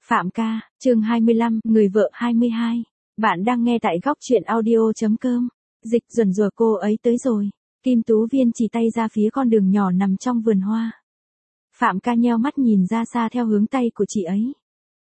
Phạm ca, chương 25, người vợ 22. Bạn đang nghe tại góc truyện audio.com. Dịch dần rùa cô ấy tới rồi. Kim Tú Viên chỉ tay ra phía con đường nhỏ nằm trong vườn hoa. Phạm ca nheo mắt nhìn ra xa theo hướng tay của chị ấy.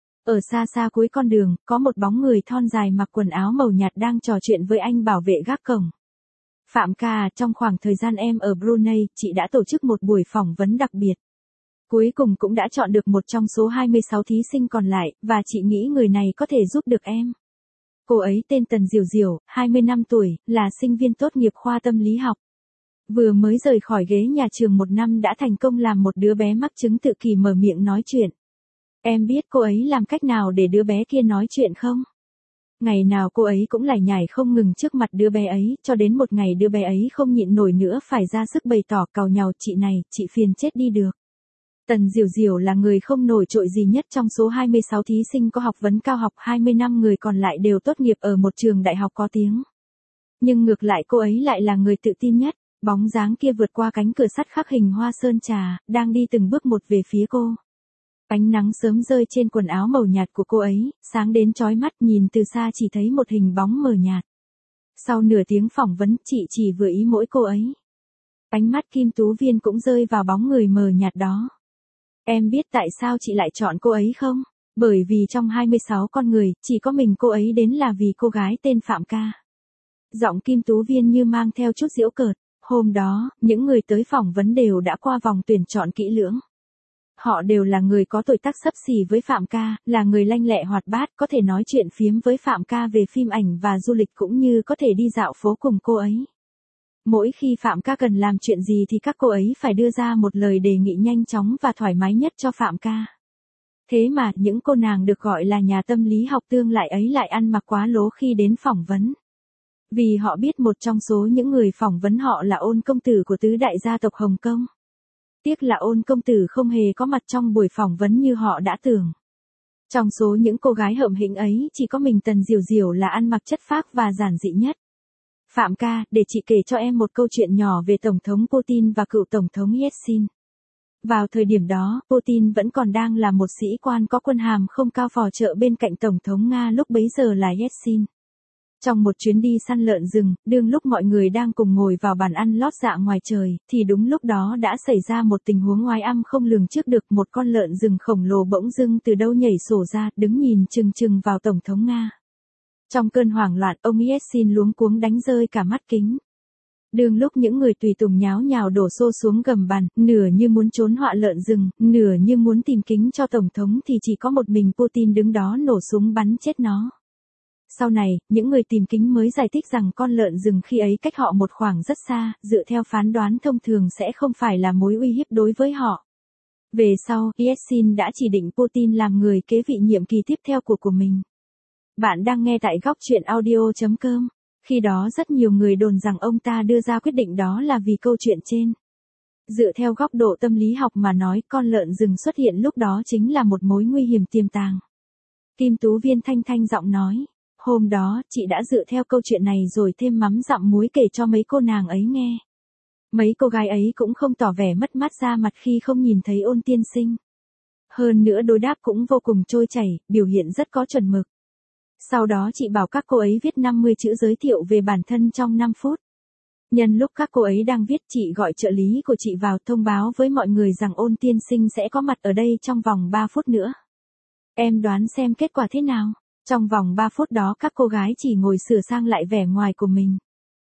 Ở xa xa cuối con đường, có một bóng người thon dài mặc quần áo màu nhạt đang trò chuyện với anh bảo vệ gác cổng. Phạm ca, trong khoảng thời gian em ở Brunei, chị đã tổ chức một buổi phỏng vấn đặc biệt. Cuối cùng cũng đã chọn được một trong số 26 thí sinh còn lại, và chị nghĩ người này có thể giúp được em. Cô ấy tên Tần Diểu Diểu, 25 tuổi, là sinh viên tốt nghiệp khoa tâm lý học. Vừa mới rời khỏi ghế nhà trường 1 năm đã thành công làm một đứa bé mắc chứng tự kỷ mở miệng nói chuyện. Em biết cô ấy làm cách nào để đứa bé kia nói chuyện không? Ngày nào cô ấy cũng lải nhải không ngừng trước mặt đứa bé ấy, cho đến một ngày đứa bé ấy không nhịn nổi nữa phải ra sức bày tỏ càu nhàu, chị này, chị phiền chết đi được. Tần Diểu Diểu là người không nổi trội gì nhất trong số 26 thí sinh có học vấn cao học, 25 người còn lại đều tốt nghiệp ở một trường đại học có tiếng. Nhưng ngược lại cô ấy lại là người tự tin nhất, bóng dáng kia vượt qua cánh cửa sắt khắc hình hoa sơn trà, đang đi từng bước một về phía cô. Ánh nắng sớm rơi trên quần áo màu nhạt của cô ấy, sáng đến chói mắt, nhìn từ xa chỉ thấy một hình bóng mờ nhạt. Sau nửa tiếng phỏng vấn, chị chỉ vừa ý mỗi cô ấy. Ánh mắt Kim Tú Viên cũng rơi vào bóng người mờ nhạt đó. Em biết tại sao chị lại chọn cô ấy không? Bởi vì trong 26 con người, chỉ có mình cô ấy đến là vì cô gái tên Phạm ca. Giọng Kim Tú Viên như mang theo chút giễu cợt. Hôm đó, những người tới phỏng vấn đều đã qua vòng tuyển chọn kỹ lưỡng. Họ đều là người có tuổi tác xấp xỉ với Phạm ca, là người lanh lẹ hoạt bát, có thể nói chuyện phiếm với Phạm ca về phim ảnh và du lịch cũng như có thể đi dạo phố cùng cô ấy. Mỗi khi Phạm ca cần làm chuyện gì thì các cô ấy phải đưa ra một lời đề nghị nhanh chóng và thoải mái nhất cho Phạm ca. Thế mà, những cô nàng được gọi là nhà tâm lý học tương lại ấy lại ăn mặc quá lố khi đến phỏng vấn. Vì họ biết một trong số những người phỏng vấn họ là Ôn công tử của tứ đại gia tộc Hồng Kông. Tiếc là Ôn công tử không hề có mặt trong buổi phỏng vấn như họ đã tưởng. Trong số những cô gái hậm hĩnh ấy, chỉ có mình Tần Diểu Diểu là ăn mặc chất phác và giản dị nhất. Phạm ca, để chị kể cho em một câu chuyện nhỏ về Tổng thống Putin và cựu Tổng thống Yeltsin. Vào thời điểm đó, Putin vẫn còn đang là một sĩ quan có quân hàm không cao phò trợ bên cạnh Tổng thống Nga lúc bấy giờ là Yeltsin. Trong một chuyến đi săn lợn rừng, đương lúc mọi người đang cùng ngồi vào bàn ăn lót dạ ngoài trời, thì đúng lúc đó đã xảy ra một tình huống oái âm không lường trước được. Một con lợn rừng khổng lồ bỗng dưng từ đâu nhảy sổ ra, đứng nhìn chừng chừng vào Tổng thống Nga. Trong cơn hoảng loạn, ông Yeltsin luống cuống đánh rơi cả mắt kính. Đương lúc những người tùy tùng nháo nhào đổ xô xuống gầm bàn, nửa như muốn trốn họa lợn rừng, nửa như muốn tìm kính cho Tổng thống, thì chỉ có một mình Putin đứng đó nổ súng bắn chết nó. Sau này, những người tìm kính mới giải thích rằng con lợn rừng khi ấy cách họ một khoảng rất xa, dựa theo phán đoán thông thường sẽ không phải là mối uy hiếp đối với họ. Về sau, Yeltsin đã chỉ định Putin làm người kế vị nhiệm kỳ tiếp theo của mình. Bạn đang nghe tại góc truyện audio.com. Khi đó rất nhiều người đồn rằng ông ta đưa ra quyết định đó là vì câu chuyện trên. Dựa theo góc độ tâm lý học mà nói, con lợn rừng xuất hiện lúc đó chính là một mối nguy hiểm tiềm tàng. Kim Tú Viên thanh thanh giọng nói. Hôm đó, chị đã dựa theo câu chuyện này rồi thêm mắm dặm muối kể cho mấy cô nàng ấy nghe. Mấy cô gái ấy cũng không tỏ vẻ mất mát ra mặt khi không nhìn thấy Ôn tiên sinh. Hơn nữa đối đáp cũng vô cùng trôi chảy, biểu hiện rất có chuẩn mực. Sau đó chị bảo các cô ấy viết 50 chữ giới thiệu về bản thân trong 5 phút. Nhân lúc các cô ấy đang viết, chị gọi trợ lý của chị vào thông báo với mọi người rằng Ôn tiên sinh sẽ có mặt ở đây trong vòng 3 phút nữa. Em đoán xem kết quả thế nào? Trong vòng 3 phút đó các cô gái chỉ ngồi sửa sang lại vẻ ngoài của mình.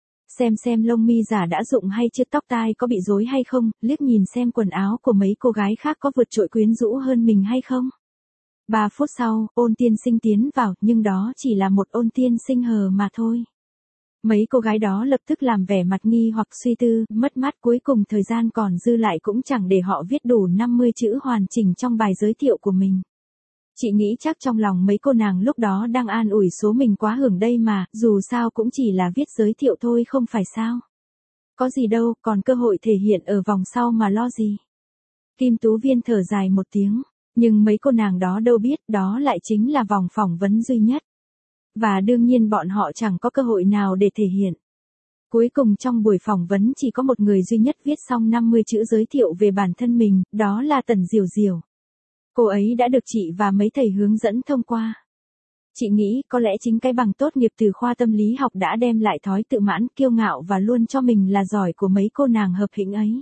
Xem lông mi giả đã rụng hay chưa, tóc tai có bị rối hay không, liếc nhìn xem quần áo của mấy cô gái khác có vượt trội quyến rũ hơn mình hay không. 3 phút sau, Ôn tiên sinh tiến vào, nhưng đó chỉ là một Ôn tiên sinh hờ mà thôi. Mấy cô gái đó lập tức làm vẻ mặt nghi hoặc suy tư, mất mát, cuối cùng thời gian còn dư lại cũng chẳng để họ viết đủ 50 chữ hoàn chỉnh trong bài giới thiệu của mình. Chị nghĩ chắc trong lòng mấy cô nàng lúc đó đang an ủi số mình quá hưởng đây mà, dù sao cũng chỉ là viết giới thiệu thôi không phải sao. Có gì đâu, còn cơ hội thể hiện ở vòng sau mà lo gì. Kim Tú Viên thở dài một tiếng, nhưng mấy cô nàng đó đâu biết đó lại chính là vòng phỏng vấn duy nhất. Và đương nhiên bọn họ chẳng có cơ hội nào để thể hiện. Cuối cùng trong buổi phỏng vấn chỉ có một người duy nhất viết xong 50 chữ giới thiệu về bản thân mình, đó là Tần Diểu Diểu. Cô ấy đã được chị và mấy thầy hướng dẫn thông qua. Chị nghĩ có lẽ chính cái bằng tốt nghiệp từ khoa tâm lý học đã đem lại thói tự mãn, kiêu ngạo và luôn cho mình là giỏi của mấy cô nàng hợp hĩnh ấy.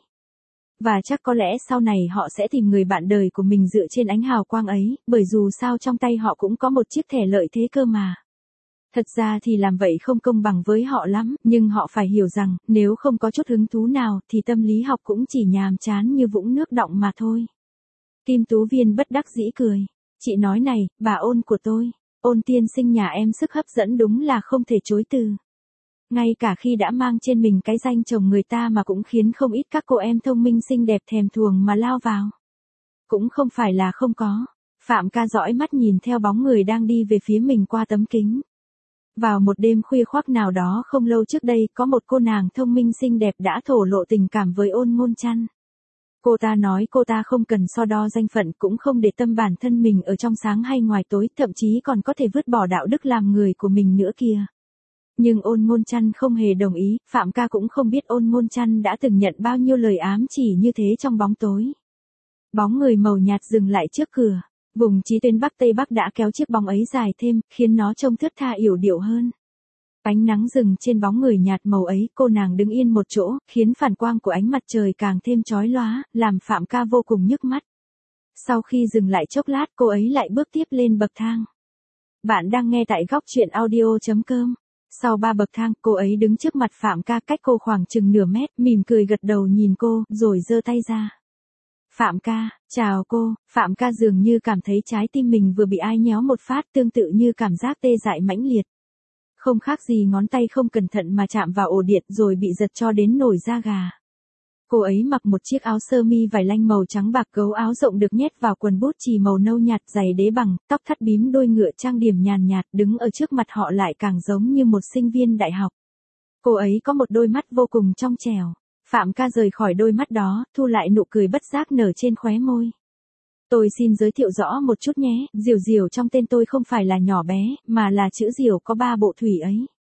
Và chắc có lẽ sau này họ sẽ tìm người bạn đời của mình dựa trên ánh hào quang ấy, bởi dù sao trong tay họ cũng có một chiếc thẻ lợi thế cơ mà. Thật ra thì làm vậy không công bằng với họ lắm, nhưng họ phải hiểu rằng, nếu không có chút hứng thú nào thì tâm lý học cũng chỉ nhàm chán như vũng nước đọng mà thôi. Kim Tú Viên bất đắc dĩ cười. Chị nói này, bà Ôn của tôi, Ôn tiên sinh nhà em sức hấp dẫn đúng là không thể chối từ. Ngay cả khi đã mang trên mình cái danh chồng người ta mà cũng khiến không ít các cô em thông minh xinh đẹp thèm thuồng mà lao vào. Cũng không phải là không có. Phạm ca dõi mắt nhìn theo bóng người đang đi về phía mình qua tấm kính. Vào một đêm khuya khoác nào đó không lâu trước đây, có một cô nàng thông minh xinh đẹp đã thổ lộ tình cảm với Ôn Ngôn Chăn. Cô ta nói cô ta không cần so đo danh phận, cũng không để tâm bản thân mình ở trong sáng hay ngoài tối, thậm chí còn có thể vứt bỏ đạo đức làm người của mình nữa kìa. Nhưng Ôn Ngôn Chăn không hề đồng ý, Phạm ca cũng không biết Ôn Ngôn Chăn đã từng nhận bao nhiêu lời ám chỉ như thế trong bóng tối. Bóng người màu nhạt dừng lại trước cửa. Vùng chí tuyến Bắc Tây Bắc đã kéo chiếc bóng ấy dài thêm, khiến nó trông thướt tha yểu điệu hơn. Ánh nắng dừng trên bóng người nhạt màu ấy, cô nàng đứng yên một chỗ, khiến phản quang của ánh mặt trời càng thêm chói lóa, làm Phạm ca vô cùng nhức mắt. Sau khi dừng lại chốc lát, cô ấy lại bước tiếp lên bậc thang. Bạn đang nghe tại góc truyện audio.com. Sau 3 bậc thang, cô ấy đứng trước mặt Phạm ca cách cô khoảng chừng nửa mét, mỉm cười gật đầu nhìn cô, rồi giơ tay ra. Phạm ca, chào cô. Phạm ca dường như cảm thấy trái tim mình vừa bị ai nhéo một phát, tương tự như cảm giác tê dại mãnh liệt. Không khác gì ngón tay không cẩn thận mà chạm vào ổ điện rồi bị giật cho đến nổi da gà. Cô ấy mặc một chiếc áo sơ mi vải lanh màu trắng bạc, gấu áo rộng được nhét vào quần bút chì màu nâu nhạt, giày đế bằng, tóc thắt bím đuôi ngựa, trang điểm nhàn nhạt, đứng ở trước mặt họ lại càng giống như một sinh viên đại học. Cô ấy có một đôi mắt vô cùng trong trẻo. Phạm ca rời khỏi đôi mắt đó, thu lại nụ cười bất giác nở trên khóe môi. Tôi xin giới thiệu rõ một chút nhé, Diều Diều trong tên tôi không phải là nhỏ bé, mà là chữ Diều có 3 bộ thủy ấy.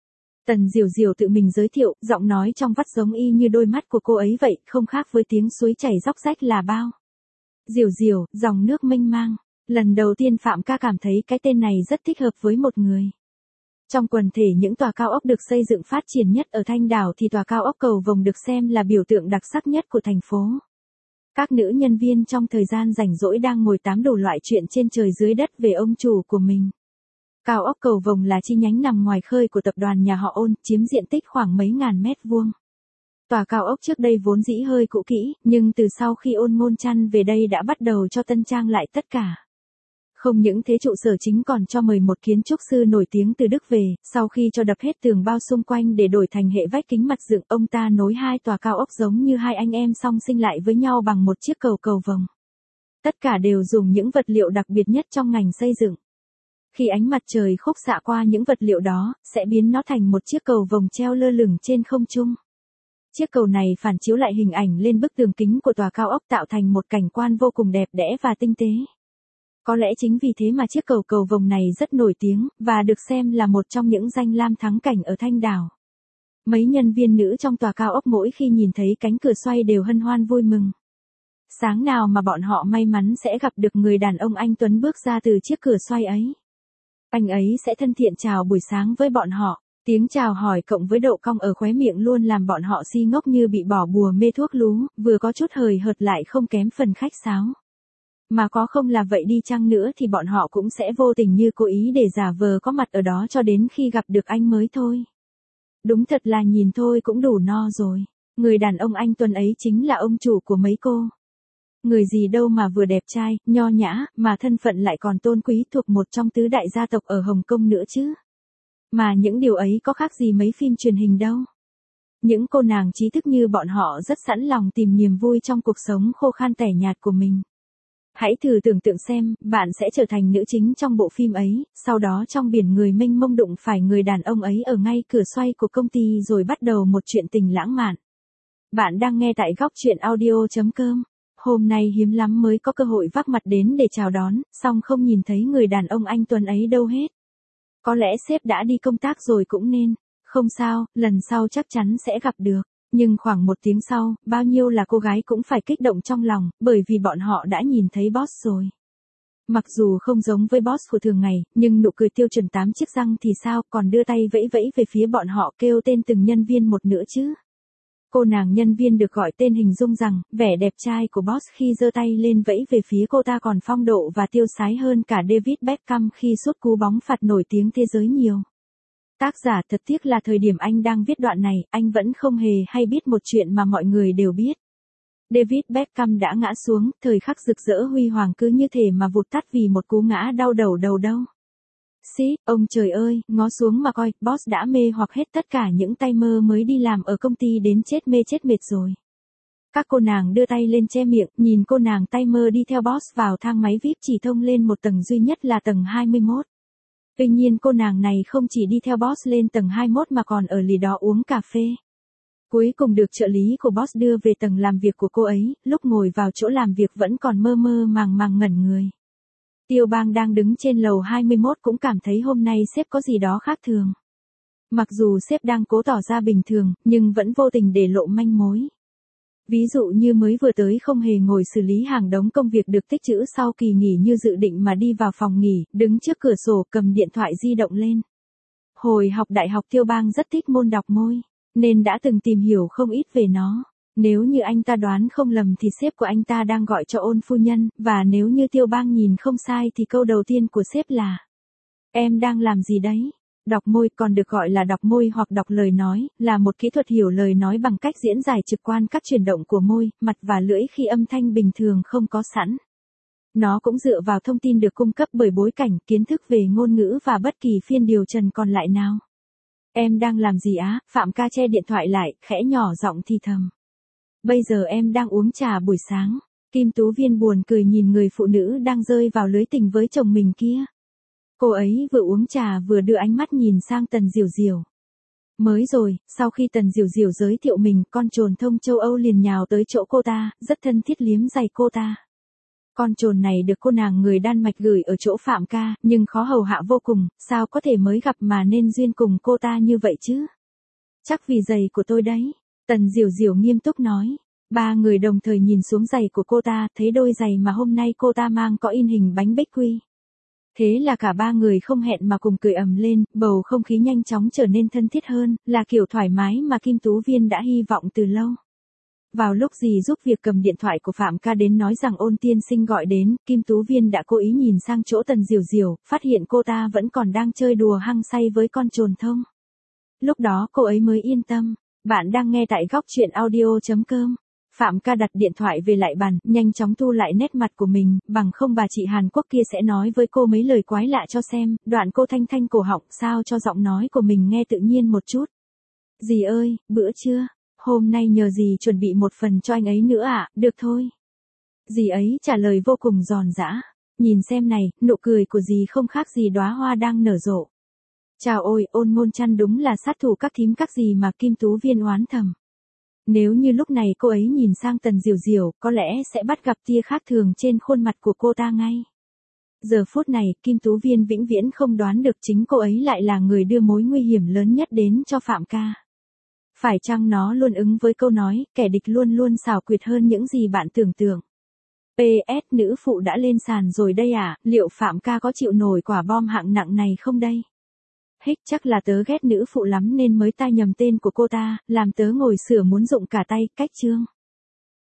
Tần Diều Diều tự mình giới thiệu, giọng nói trong vắt giống y như đôi mắt của cô ấy vậy, không khác với tiếng suối chảy róc rách là bao. Diều Diều, dòng nước mênh mang. Lần đầu tiên Phạm ca cảm thấy cái tên này rất thích hợp với một người. Trong quần thể những tòa cao ốc được xây dựng phát triển nhất ở Thanh Đảo thì tòa cao ốc Cầu Vồng được xem là biểu tượng đặc sắc nhất của thành phố. Các nữ nhân viên trong thời gian rảnh rỗi đang ngồi tám đủ loại chuyện trên trời dưới đất về ông chủ của mình. Cao ốc Cầu Vồng là chi nhánh nằm ngoài khơi của tập đoàn nhà họ Ôn, chiếm diện tích khoảng mấy ngàn mét vuông. Tòa cao ốc trước đây vốn dĩ hơi cũ kỹ, nhưng từ sau khi Ôn Ngôn Chăn về đây đã bắt đầu cho tân trang lại tất cả. Không những thế, trụ sở chính còn cho mời một kiến trúc sư nổi tiếng từ Đức về, sau khi cho đập hết tường bao xung quanh để đổi thành hệ vách kính mặt dựng, ông ta nối hai tòa cao ốc giống như hai anh em song sinh lại với nhau bằng một chiếc cầu vồng. Tất cả đều dùng những vật liệu đặc biệt nhất trong ngành xây dựng. Khi ánh mặt trời khúc xạ qua những vật liệu đó, sẽ biến nó thành một chiếc cầu vồng treo lơ lửng trên không trung. Chiếc cầu này phản chiếu lại hình ảnh lên bức tường kính của tòa cao ốc, tạo thành một cảnh quan vô cùng đẹp đẽ và tinh tế. Có lẽ chính vì thế mà chiếc cầu vồng này rất nổi tiếng, và được xem là một trong những danh lam thắng cảnh ở Thanh Đảo. Mấy nhân viên nữ trong tòa cao ốc mỗi khi nhìn thấy cánh cửa xoay đều hân hoan vui mừng. Sáng nào mà bọn họ may mắn sẽ gặp được người đàn ông anh tuấn bước ra từ chiếc cửa xoay ấy. Anh ấy sẽ thân thiện chào buổi sáng với bọn họ. Tiếng chào hỏi cộng với độ cong ở khóe miệng luôn làm bọn họ si ngốc như bị bỏ bùa mê thuốc lú, vừa có chút hời hợt lại không kém phần khách sáo. Mà có không là vậy đi chăng nữa thì bọn họ cũng sẽ vô tình như cố ý để giả vờ có mặt ở đó cho đến khi gặp được anh mới thôi. Đúng thật là nhìn thôi cũng đủ no rồi. Người đàn ông anh tuấn ấy chính là ông chủ của mấy cô. Người gì đâu mà vừa đẹp trai, nho nhã, mà thân phận lại còn tôn quý, thuộc một trong tứ đại gia tộc ở Hồng Kông nữa chứ. Mà những điều ấy có khác gì mấy phim truyền hình đâu. Những cô nàng trí thức như bọn họ rất sẵn lòng tìm niềm vui trong cuộc sống khô khan tẻ nhạt của mình. Hãy thử tưởng tượng xem, bạn sẽ trở thành nữ chính trong bộ phim ấy, sau đó trong biển người mênh mông đụng phải người đàn ông ấy ở ngay cửa xoay của công ty rồi bắt đầu một chuyện tình lãng mạn. Bạn đang nghe tại góc truyện audio.com. Hôm nay hiếm lắm mới có cơ hội vác mặt đến để chào đón, song không nhìn thấy người đàn ông anh tuấn ấy đâu hết. Có lẽ sếp đã đi công tác rồi cũng nên. Không sao, lần sau chắc chắn sẽ gặp được. Nhưng khoảng một tiếng sau, bao nhiêu là cô gái cũng phải kích động trong lòng, bởi vì bọn họ đã nhìn thấy boss rồi. Mặc dù không giống với boss của thường ngày, nhưng nụ cười tiêu chuẩn 8 chiếc răng thì sao, còn đưa tay vẫy vẫy về phía bọn họ kêu tên từng nhân viên một nữa chứ. Cô nàng nhân viên được gọi tên hình dung rằng, vẻ đẹp trai của boss khi giơ tay lên vẫy về phía cô ta còn phong độ và tiêu sái hơn cả David Beckham khi sút cú bóng phạt nổi tiếng thế giới nhiều. Tác giả thật tiếc là thời điểm anh đang viết đoạn này, anh vẫn không hề hay biết một chuyện mà mọi người đều biết. David Beckham đã ngã xuống, thời khắc rực rỡ huy hoàng cứ như thể mà vụt tắt vì một cú ngã đau đầu đâu. Xí, ông trời ơi, ngó xuống mà coi, boss đã mê hoặc hết tất cả những tay mơ mới đi làm ở công ty đến chết mê chết mệt rồi. Các cô nàng đưa tay lên che miệng, nhìn cô nàng tay mơ đi theo boss vào thang máy VIP chỉ thông lên một tầng duy nhất là tầng 21. Tuy nhiên cô nàng này không chỉ đi theo boss lên tầng 21 mà còn ở lì đó uống cà phê. Cuối cùng được trợ lý của boss đưa về tầng làm việc của cô ấy, lúc ngồi vào chỗ làm việc vẫn còn mơ mơ màng màng ngẩn người. Tiêu Bang đang đứng trên lầu 21 cũng cảm thấy hôm nay sếp có gì đó khác thường. Mặc dù sếp đang cố tỏ ra bình thường, nhưng vẫn vô tình để lộ manh mối. Ví dụ như mới vừa tới không hề ngồi xử lý hàng đống công việc được tích trữ sau kỳ nghỉ như dự định mà đi vào phòng nghỉ, đứng trước cửa sổ cầm điện thoại di động lên. Hồi học đại học Tiêu Bang rất thích môn đọc môi, nên đã từng tìm hiểu không ít về nó. Nếu như anh ta đoán không lầm thì sếp của anh ta đang gọi cho Ôn phu nhân, và nếu như Tiêu Bang nhìn không sai thì câu đầu tiên của sếp là: em đang làm gì đấy? Đọc môi, còn được gọi là đọc môi hoặc đọc lời nói, là một kỹ thuật hiểu lời nói bằng cách diễn giải trực quan các chuyển động của môi, mặt và lưỡi khi âm thanh bình thường không có sẵn. Nó cũng dựa vào thông tin được cung cấp bởi bối cảnh, kiến thức về ngôn ngữ và bất kỳ phiên điều trần còn lại nào. Em đang làm gì á? Phạm ca che điện thoại lại, khẽ nhỏ giọng thì thầm. Bây giờ em đang uống trà buổi sáng. Kim Tú Viên buồn cười nhìn người phụ nữ đang rơi vào lưới tình với chồng mình kia. Cô ấy vừa uống trà vừa đưa ánh mắt nhìn sang Tần Diểu Diểu. Mới rồi, sau khi Tần Diểu Diểu giới thiệu mình, con trồn thông châu Âu liền nhào tới chỗ cô ta, rất thân thiết liếm giày cô ta. Con trồn này được cô nàng người Đan Mạch gửi ở chỗ Phạm ca, nhưng khó hầu hạ vô cùng, sao có thể mới gặp mà nên duyên cùng cô ta như vậy chứ? Chắc vì giày của tôi đấy. Tần Diểu Diểu nghiêm túc nói. Ba người đồng thời nhìn xuống giày của cô ta, thấy đôi giày mà hôm nay cô ta mang có in hình bánh bích quy. Thế là cả ba người không hẹn mà cùng cười ầm lên, bầu không khí nhanh chóng trở nên thân thiết hơn, là kiểu thoải mái mà Kim Tú Viên đã hy vọng từ lâu. Vào lúc dì giúp việc cầm điện thoại của Phạm ca đến nói rằng Ôn tiên sinh gọi đến, Kim Tú Viên đã cố ý nhìn sang chỗ Tần Diểu Diểu, phát hiện cô ta vẫn còn đang chơi đùa hăng say với con trồn thông. Lúc đó cô ấy mới yên tâm. Bạn đang nghe tại góc truyện audio.com. Phạm ca đặt điện thoại về lại bàn, nhanh chóng thu lại nét mặt của mình, bằng không bà chị Hàn Quốc kia sẽ nói với cô mấy lời quái lạ cho xem, đoạn cô thanh thanh cổ họng sao cho giọng nói của mình nghe tự nhiên một chút. Dì ơi, bữa trưa, hôm nay nhờ dì chuẩn bị một phần cho anh ấy nữa ạ, được thôi. Dì ấy trả lời vô cùng giòn giã. Nhìn xem này, nụ cười của dì không khác gì đóa hoa đang nở rộ. Chào ôi, Ôn Ngôn Chăn đúng là sát thủ các thím các gì mà Kim Tú Viên oán thầm. Nếu như lúc này cô ấy nhìn sang Tần Diểu Diểu, có lẽ sẽ bắt gặp tia khác thường trên khuôn mặt của cô ta ngay. Giờ phút này, Kim Tú Viên vĩnh viễn không đoán được chính cô ấy lại là người đưa mối nguy hiểm lớn nhất đến cho Phạm ca. Phải chăng nó luôn ứng với câu nói, kẻ địch luôn luôn xảo quyệt hơn những gì bạn tưởng tượng. PS, nữ phụ đã lên sàn rồi đây à, liệu Phạm ca có chịu nổi quả bom hạng nặng này không đây? Hích, chắc là tớ ghét nữ phụ lắm nên mới tai nhầm tên của cô ta, làm tớ ngồi sửa muốn dụng cả tay, cách chương.